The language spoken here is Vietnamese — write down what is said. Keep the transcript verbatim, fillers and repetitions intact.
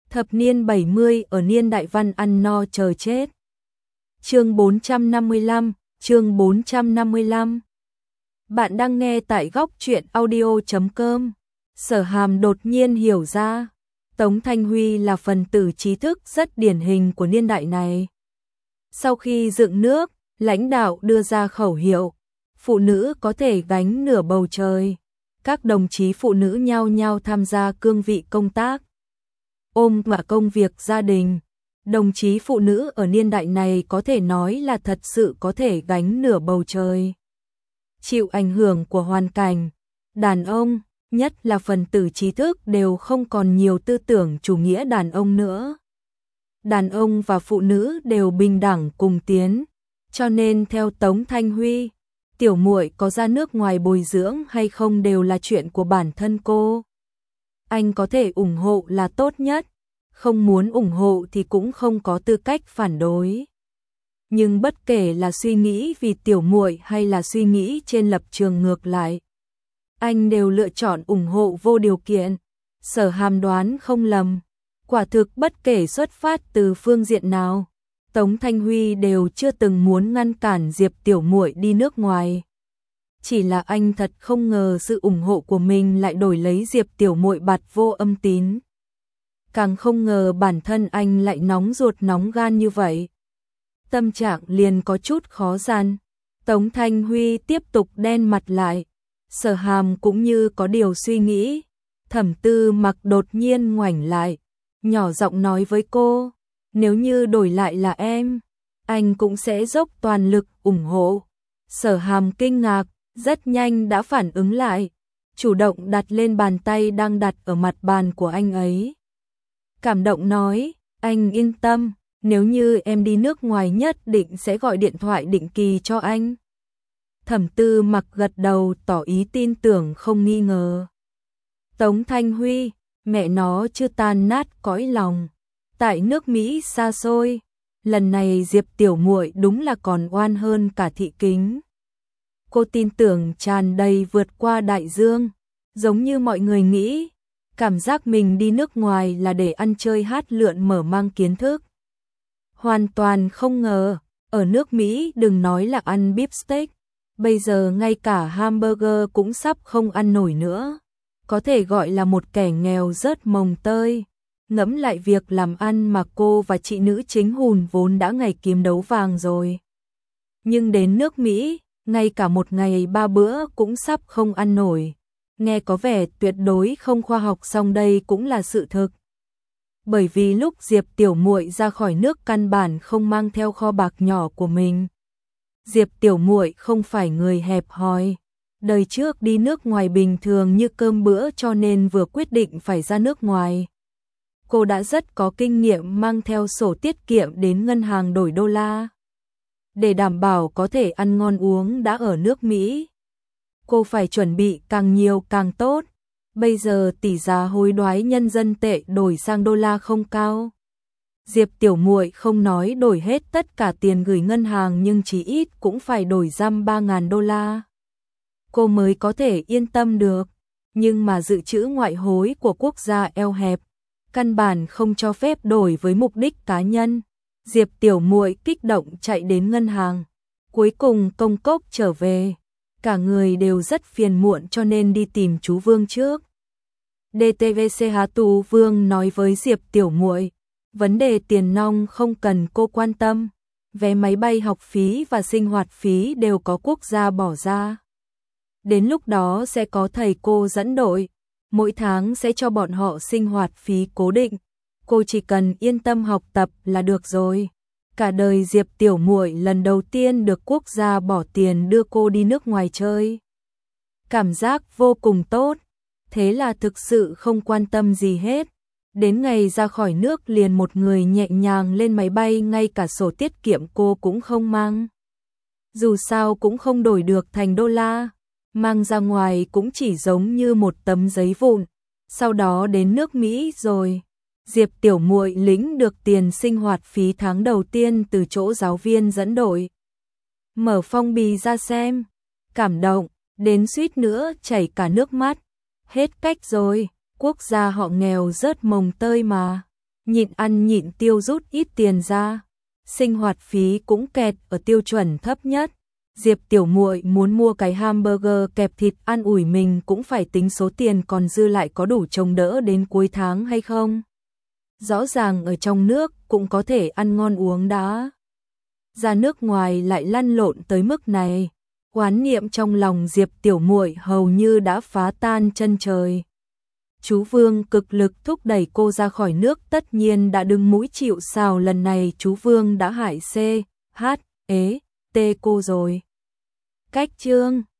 Thập niên bảy mươi ở niên đại văn ăn no chờ chết. Chương bốn trăm năm mươi lăm, chương bốn trăm năm mươi lăm. Bạn đang nghe tại góc truyện audio chấm com. Sở Hàm đột nhiên hiểu ra, Tống Thanh Huy là phần tử trí thức rất điển hình của niên đại này. Sau khi dựng nước, lãnh đạo đưa ra khẩu hiệu, phụ nữ có thể gánh nửa bầu trời. Các đồng chí phụ nữ nhao nhao tham gia cương vị công tác, ôm và công việc gia đình. Đồng chí phụ nữ ở niên đại này có thể nói là thật sự có thể gánh nửa bầu trời. Chịu ảnh hưởng của hoàn cảnh, đàn ông, nhất là phần tử trí thức đều không còn nhiều tư tưởng chủ nghĩa đàn ông nữa. Đàn ông và phụ nữ đều bình đẳng cùng tiến, cho nên theo Tống Thanh Huy, tiểu muội có ra nước ngoài bồi dưỡng hay không đều là chuyện của bản thân cô. Anh có thể ủng hộ là tốt nhất, không muốn ủng hộ thì cũng không có tư cách phản đối. Nhưng bất kể là suy nghĩ vì tiểu muội hay là suy nghĩ trên lập trường ngược lại, anh đều lựa chọn ủng hộ vô điều kiện. Sở Hàm đoán không lầm, quả thực bất kể xuất phát từ phương diện nào, Tống Thanh Huy đều chưa từng muốn ngăn cản Diệp tiểu muội đi nước ngoài. Chỉ là anh thật không ngờ sự ủng hộ của mình lại đổi lấy Diệp tiểu muội bạt vô âm tín. Càng không ngờ bản thân anh lại nóng ruột nóng gan như vậy. Tâm trạng liền có chút khó gian. Tống Thanh Huy tiếp tục đen mặt lại. Sở Hàm cũng như có điều suy nghĩ. Thẩm Tư Mặc đột nhiên ngoảnh lại, nhỏ giọng nói với cô, nếu như đổi lại là em, anh cũng sẽ dốc toàn lực ủng hộ. Sở Hàm kinh ngạc, rất nhanh đã phản ứng lại, chủ động đặt lên bàn tay đang đặt ở mặt bàn của anh ấy. Cảm động nói, anh yên tâm, nếu như em đi nước ngoài nhất định sẽ gọi điện thoại định kỳ cho anh. Thẩm Tư Mặc gật đầu tỏ ý tin tưởng không nghi ngờ. Tống Thanh Huy, mẹ nó chưa tan nát cõi lòng. Tại nước Mỹ xa xôi, lần này Diệp tiểu muội đúng là còn oan hơn cả Thị Kính. Cô tin tưởng tràn đầy vượt qua đại dương, giống như mọi người nghĩ. Cảm giác mình đi nước ngoài là để ăn chơi hát lượn mở mang kiến thức. Hoàn toàn không ngờ, ở nước Mỹ đừng nói là ăn beef steak, bây giờ ngay cả hamburger cũng sắp không ăn nổi nữa. Có thể gọi là một kẻ nghèo rớt mồng tơi. Ngẫm lại việc làm ăn mà cô và chị nữ chính hùn vốn đã ngày kiếm đấu vàng rồi. Nhưng đến nước Mỹ, ngay cả một ngày ba bữa cũng sắp không ăn nổi. Nghe có vẻ tuyệt đối không khoa học, song đây cũng là sự thực. Bởi vì lúc Diệp tiểu muội ra khỏi nước căn bản không mang theo kho bạc nhỏ của mình. Diệp tiểu muội không phải người hẹp hòi. Đời trước đi nước ngoài bình thường như cơm bữa cho nên vừa quyết định phải ra nước ngoài. Cô đã rất có kinh nghiệm mang theo sổ tiết kiệm đến ngân hàng đổi đô la. Để đảm bảo có thể ăn ngon uống đã ở nước Mỹ, cô phải chuẩn bị càng nhiều càng tốt. Bây giờ tỷ giá hối đoái nhân dân tệ đổi sang đô la không cao. Diệp tiểu muội không nói đổi hết tất cả tiền gửi ngân hàng nhưng chí ít cũng phải đổi dăm ba ngàn đô la. Cô mới có thể yên tâm được. Nhưng mà dự trữ ngoại hối của quốc gia eo hẹp, căn bản không cho phép đổi với mục đích cá nhân. Diệp tiểu muội kích động chạy đến ngân hàng. Cuối cùng công cốc trở về. Cả người đều rất phiền muộn cho nên đi tìm chú Vương trước. đê tê vê xê Hà Tù Vương nói với Diệp tiểu muội, vấn đề tiền nong không cần cô quan tâm. Vé máy bay, học phí và sinh hoạt phí đều có quốc gia bỏ ra. Đến lúc đó sẽ có thầy cô dẫn đội, mỗi tháng sẽ cho bọn họ sinh hoạt phí cố định. Cô chỉ cần yên tâm học tập là được rồi. Cả đời Diệp tiểu muội lần đầu tiên được quốc gia bỏ tiền đưa cô đi nước ngoài chơi. Cảm giác vô cùng tốt, thế là thực sự không quan tâm gì hết. Đến ngày ra khỏi nước liền một người nhẹ nhàng lên máy bay, ngay cả sổ tiết kiệm cô cũng không mang. Dù sao cũng không đổi được thành đô la, mang ra ngoài cũng chỉ giống như một tấm giấy vụn. Sau đó đến nước Mỹ rồi, Diệp tiểu muội lĩnh được tiền sinh hoạt phí tháng đầu tiên từ chỗ giáo viên dẫn đội. Mở phong bì ra xem, cảm động, đến suýt nữa chảy cả nước mắt. Hết cách rồi, quốc gia họ nghèo rớt mồng tơi mà. nhịn ăn nhịn tiêu rút ít tiền ra, sinh hoạt phí cũng kẹt ở tiêu chuẩn thấp nhất. Diệp tiểu muội muốn mua cái hamburger kẹp thịt ăn ủi mình cũng phải tính số tiền còn dư lại có đủ chống đỡ đến cuối tháng hay không. Rõ ràng ở trong nước cũng có thể ăn ngon uống đã, ra nước ngoài lại lăn lộn tới mức này. Oán niệm trong lòng Diệp tiểu muội hầu như đã phá tan chân trời. Chú Vương cực lực thúc đẩy cô ra khỏi nước, tất nhiên đã đứng mũi chịu sào, lần này chú Vương đã hại C, H, ế, T cô rồi. Cách chương